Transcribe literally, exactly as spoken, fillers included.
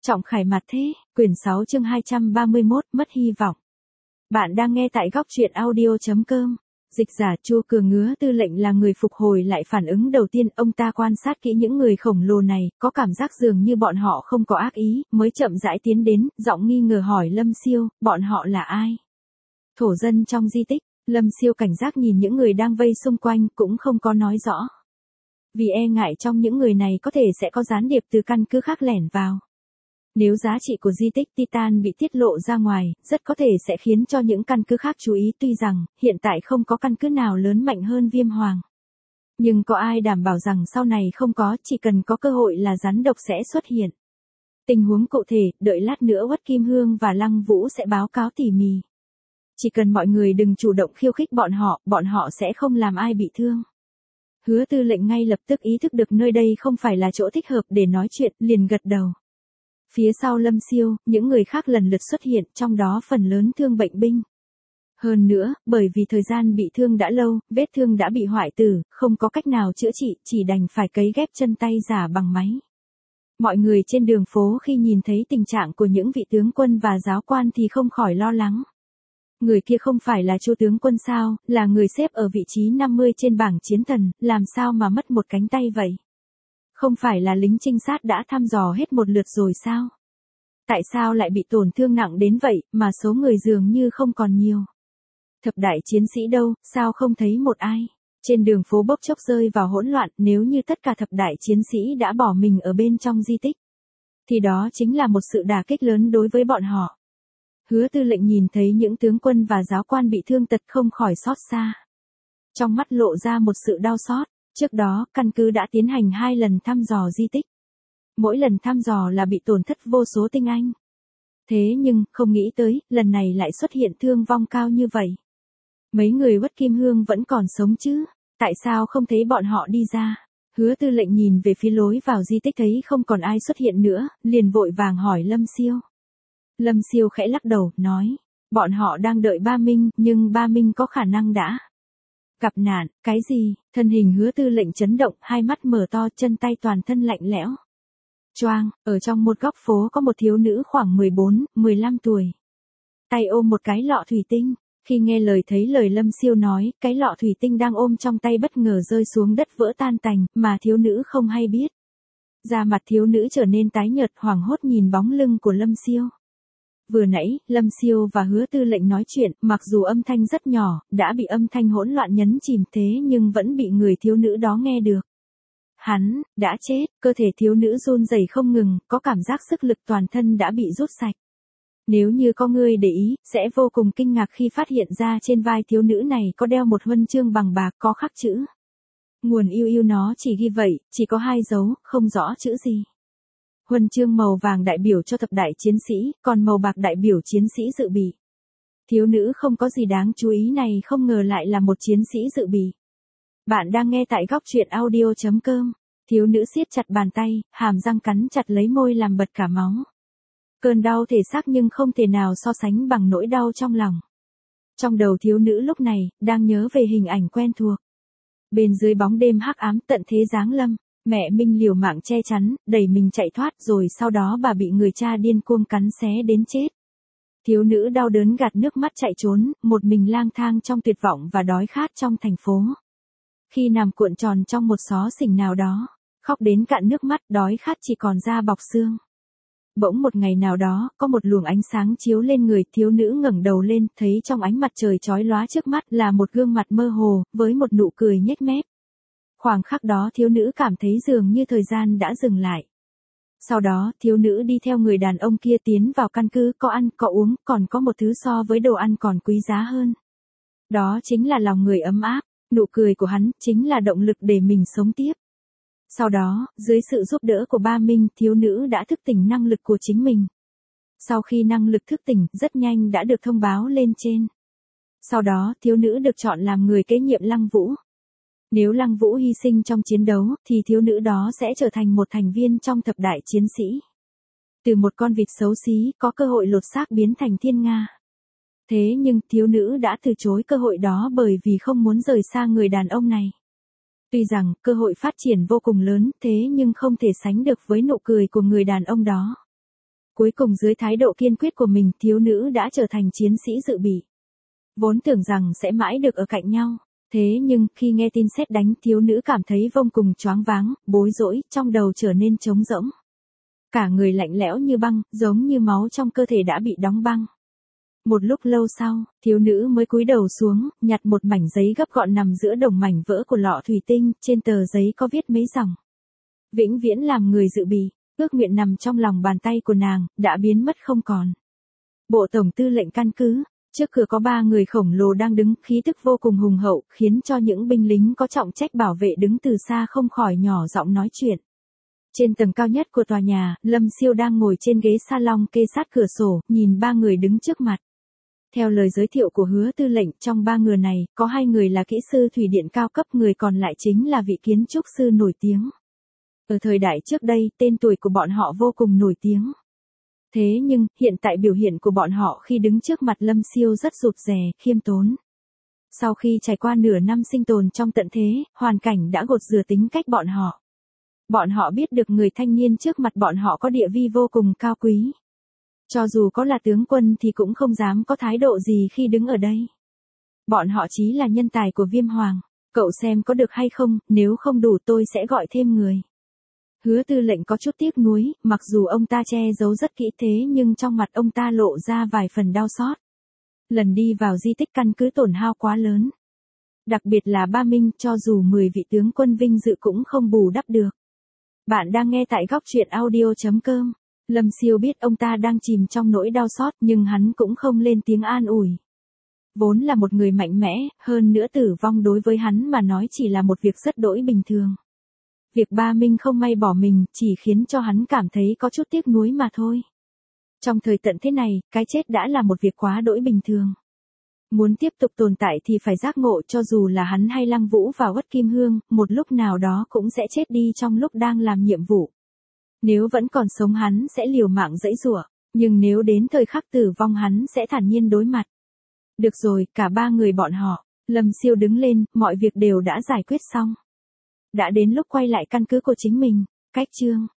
Trọng Khải Mặt Thế, quyển sáu chương hai trăm ba mươi mốt, mất hy vọng. Bạn đang nghe tại góc truyện audio chấm com. Dịch giả Chu Cường Ngứa Tư lệnh là người phục hồi lại phản ứng đầu tiên, ông ta quan sát kỹ những người khổng lồ này, có cảm giác dường như bọn họ không có ác ý, mới chậm rãi tiến đến, giọng nghi ngờ hỏi Lâm Siêu, bọn họ là ai? Thổ dân trong di tích. Lâm Siêu cảnh giác nhìn những người đang vây xung quanh, cũng không có nói rõ. Vì e ngại trong những người này có thể sẽ có gián điệp từ căn cứ khác lẻn vào. Nếu giá trị của di tích Titan bị tiết lộ ra ngoài, rất có thể sẽ khiến cho những căn cứ khác chú ý, tuy rằng, hiện tại không có căn cứ nào lớn mạnh hơn Viêm Hoàng. Nhưng có ai đảm bảo rằng sau này không có, chỉ cần có cơ hội là rắn độc sẽ xuất hiện. Tình huống cụ thể, đợi lát nữa Uất Kim Hương và Lăng Vũ sẽ báo cáo tỉ mỉ. Chỉ cần mọi người đừng chủ động khiêu khích bọn họ, bọn họ sẽ không làm ai bị thương. Hứa Tư lệnh ngay lập tức ý thức được nơi đây không phải là chỗ thích hợp để nói chuyện, liền gật đầu. Phía sau Lâm Siêu, những người khác lần lượt xuất hiện, trong đó phần lớn thương bệnh binh. Hơn nữa, bởi vì thời gian bị thương đã lâu, vết thương đã bị hoại tử, không có cách nào chữa trị, chỉ đành phải cấy ghép chân tay giả bằng máy. Mọi người trên đường phố khi nhìn thấy tình trạng của những vị tướng quân và giáo quan thì không khỏi lo lắng. Người kia không phải là Chu tướng quân sao, là người xếp ở vị trí năm mươi trên bảng chiến thần, làm sao mà mất một cánh tay vậy? Không phải là lính trinh sát đã thăm dò hết một lượt rồi sao? Tại sao lại bị tổn thương nặng đến vậy, mà số người dường như không còn nhiều? Thập đại chiến sĩ đâu, sao không thấy một ai? Trên đường phố bốc chốc rơi vào hỗn loạn, nếu như tất cả thập đại chiến sĩ đã bỏ mình ở bên trong di tích, thì đó chính là một sự đả kích lớn đối với bọn họ. Hứa Tư lệnh nhìn thấy những tướng quân và giáo quan bị thương tật không khỏi xót xa. Trong mắt lộ ra một sự đau xót. Trước đó, căn cứ đã tiến hành hai lần thăm dò di tích. Mỗi lần thăm dò là bị tổn thất vô số tinh anh. Thế nhưng, không nghĩ tới, lần này lại xuất hiện thương vong cao như vậy. Mấy người Uất Kim Hương vẫn còn sống chứ? Tại sao không thấy bọn họ đi ra? Hứa Tư lệnh nhìn về phía lối vào di tích thấy không còn ai xuất hiện nữa, liền vội vàng hỏi Lâm Siêu. Lâm Siêu khẽ lắc đầu, nói, bọn họ đang đợi Ba Minh, nhưng Ba Minh có khả năng đã gặp nạn. Cái gì? Thân hình Hứa Tư lệnh chấn động, hai mắt mở to, chân tay toàn thân lạnh lẽo. Choang, ở trong một góc phố có một thiếu nữ khoảng mười bốn, mười lăm tuổi. Tay ôm một cái lọ thủy tinh. Khi nghe lời thấy lời Lâm Siêu nói, cái lọ thủy tinh đang ôm trong tay bất ngờ rơi xuống đất vỡ tan tành, mà thiếu nữ không hay biết. Da mặt thiếu nữ trở nên tái nhợt, hoảng hốt nhìn bóng lưng của Lâm Siêu. Vừa nãy, Lâm Siêu và Hứa Tư lệnh nói chuyện, mặc dù âm thanh rất nhỏ, đã bị âm thanh hỗn loạn nhấn chìm thế nhưng vẫn bị người thiếu nữ đó nghe được. Hắn, đã chết, cơ thể thiếu nữ run rẩy không ngừng, có cảm giác sức lực toàn thân đã bị rút sạch. Nếu như có người để ý, sẽ vô cùng kinh ngạc khi phát hiện ra trên vai thiếu nữ này có đeo một huân chương bằng bạc có khắc chữ. Nguồn yêu yêu nó chỉ ghi vậy, chỉ có hai dấu, không rõ chữ gì. Huân chương màu vàng đại biểu cho thập đại chiến sĩ, còn màu bạc đại biểu chiến sĩ dự bị. Thiếu nữ không có gì đáng chú ý này không ngờ lại là một chiến sĩ dự bị. Bạn đang nghe tại góc truyện audio chấm com. Thiếu nữ siết chặt bàn tay, hàm răng cắn chặt lấy môi làm bật cả máu. Cơn đau thể xác nhưng không thể nào so sánh bằng nỗi đau trong lòng. Trong đầu thiếu nữ lúc này, đang nhớ về hình ảnh quen thuộc. Bên dưới bóng đêm hắc ám tận thế giáng lâm. Mẹ Minh liều mạng che chắn, đẩy mình chạy thoát rồi sau đó bà bị người cha điên cuồng cắn xé đến chết. Thiếu nữ đau đớn gạt nước mắt chạy trốn, một mình lang thang trong tuyệt vọng và đói khát trong thành phố. Khi nằm cuộn tròn trong một xó xỉnh nào đó, khóc đến cạn nước mắt, đói khát chỉ còn da bọc xương. Bỗng một ngày nào đó, có một luồng ánh sáng chiếu lên người, thiếu nữ ngẩng đầu lên, thấy trong ánh mặt trời chói lóa trước mắt là một gương mặt mơ hồ, với một nụ cười nhếch mép. Khoảng khắc đó thiếu nữ cảm thấy dường như thời gian đã dừng lại. Sau đó, thiếu nữ đi theo người đàn ông kia tiến vào căn cứ, có ăn, có uống, còn có một thứ so với đồ ăn còn quý giá hơn. Đó chính là lòng người ấm áp, nụ cười của hắn, chính là động lực để mình sống tiếp. Sau đó, dưới sự giúp đỡ của Ba Minh, thiếu nữ đã thức tỉnh năng lực của chính mình. Sau khi năng lực thức tỉnh, rất nhanh đã được thông báo lên trên. Sau đó, thiếu nữ được chọn làm người kế nhiệm Lăng Vũ. Nếu Lăng Vũ hy sinh trong chiến đấu, thì thiếu nữ đó sẽ trở thành một thành viên trong thập đại chiến sĩ. Từ một con vịt xấu xí, có cơ hội lột xác biến thành thiên nga. Thế nhưng, thiếu nữ đã từ chối cơ hội đó bởi vì không muốn rời xa người đàn ông này. Tuy rằng, cơ hội phát triển vô cùng lớn, thế nhưng không thể sánh được với nụ cười của người đàn ông đó. Cuối cùng dưới thái độ kiên quyết của mình, thiếu nữ đã trở thành chiến sĩ dự bị. Vốn tưởng rằng sẽ mãi được ở cạnh nhau. Thế nhưng, khi nghe tin sét đánh, thiếu nữ cảm thấy vô cùng choáng váng, bối rối, trong đầu trở nên trống rỗng. Cả người lạnh lẽo như băng, giống như máu trong cơ thể đã bị đóng băng. Một lúc lâu sau, thiếu nữ mới cúi đầu xuống, nhặt một mảnh giấy gấp gọn nằm giữa đống mảnh vỡ của lọ thủy tinh, trên tờ giấy có viết mấy dòng. Vĩnh viễn làm người dự bị, ước nguyện nằm trong lòng bàn tay của nàng, đã biến mất không còn. Bộ tổng tư lệnh căn cứ, trước cửa có ba người khổng lồ đang đứng, khí tức vô cùng hùng hậu, khiến cho những binh lính có trọng trách bảo vệ đứng từ xa không khỏi nhỏ giọng nói chuyện. Trên tầng cao nhất của tòa nhà, Lâm Siêu đang ngồi trên ghế salon kê sát cửa sổ, nhìn ba người đứng trước mặt. Theo lời giới thiệu của Hứa tư lệnh, trong ba người này, có hai người là kỹ sư thủy điện cao cấp, người còn lại chính là vị kiến trúc sư nổi tiếng. Ở thời đại trước đây, tên tuổi của bọn họ vô cùng nổi tiếng. Thế nhưng, hiện tại biểu hiện của bọn họ khi đứng trước mặt Lâm Siêu rất rụt rè, khiêm tốn. Sau khi trải qua nửa năm sinh tồn trong tận thế, hoàn cảnh đã gột rửa tính cách bọn họ. Bọn họ biết được người thanh niên trước mặt bọn họ có địa vi vô cùng cao quý. Cho dù có là tướng quân thì cũng không dám có thái độ gì khi đứng ở đây. Bọn họ chỉ là nhân tài của Viêm Hoàng. Cậu xem có được hay không, nếu không đủ tôi sẽ gọi thêm người. Hứa tư lệnh có chút tiếc nuối, mặc dù ông ta che giấu rất kỹ thế nhưng trong mặt ông ta lộ ra vài phần đau xót. Lần đi vào di tích căn cứ tổn hao quá lớn. Đặc biệt là Ba Minh, cho dù mười vị tướng quân vinh dự cũng không bù đắp được. Bạn đang nghe tại góc truyện audio chấm com. Lâm Siêu biết ông ta đang chìm trong nỗi đau xót nhưng hắn cũng không lên tiếng an ủi. Vốn là một người mạnh mẽ, hơn nữa tử vong đối với hắn mà nói chỉ là một việc rất đỗi bình thường. Việc Ba Minh không may bỏ mình chỉ khiến cho hắn cảm thấy có chút tiếc nuối mà thôi. Trong thời tận thế này, cái chết đã là một việc quá đỗi bình thường. Muốn tiếp tục tồn tại thì phải giác ngộ, cho dù là hắn hay Lăng Vũ và Uất Kim Hương, một lúc nào đó cũng sẽ chết đi trong lúc đang làm nhiệm vụ. Nếu vẫn còn sống hắn sẽ liều mạng giãy giụa, nhưng nếu đến thời khắc tử vong hắn sẽ thản nhiên đối mặt. Được rồi, cả ba người bọn họ, Lâm Siêu đứng lên, mọi việc đều đã giải quyết xong. Đã đến lúc quay lại căn cứ của chính mình, cách chương.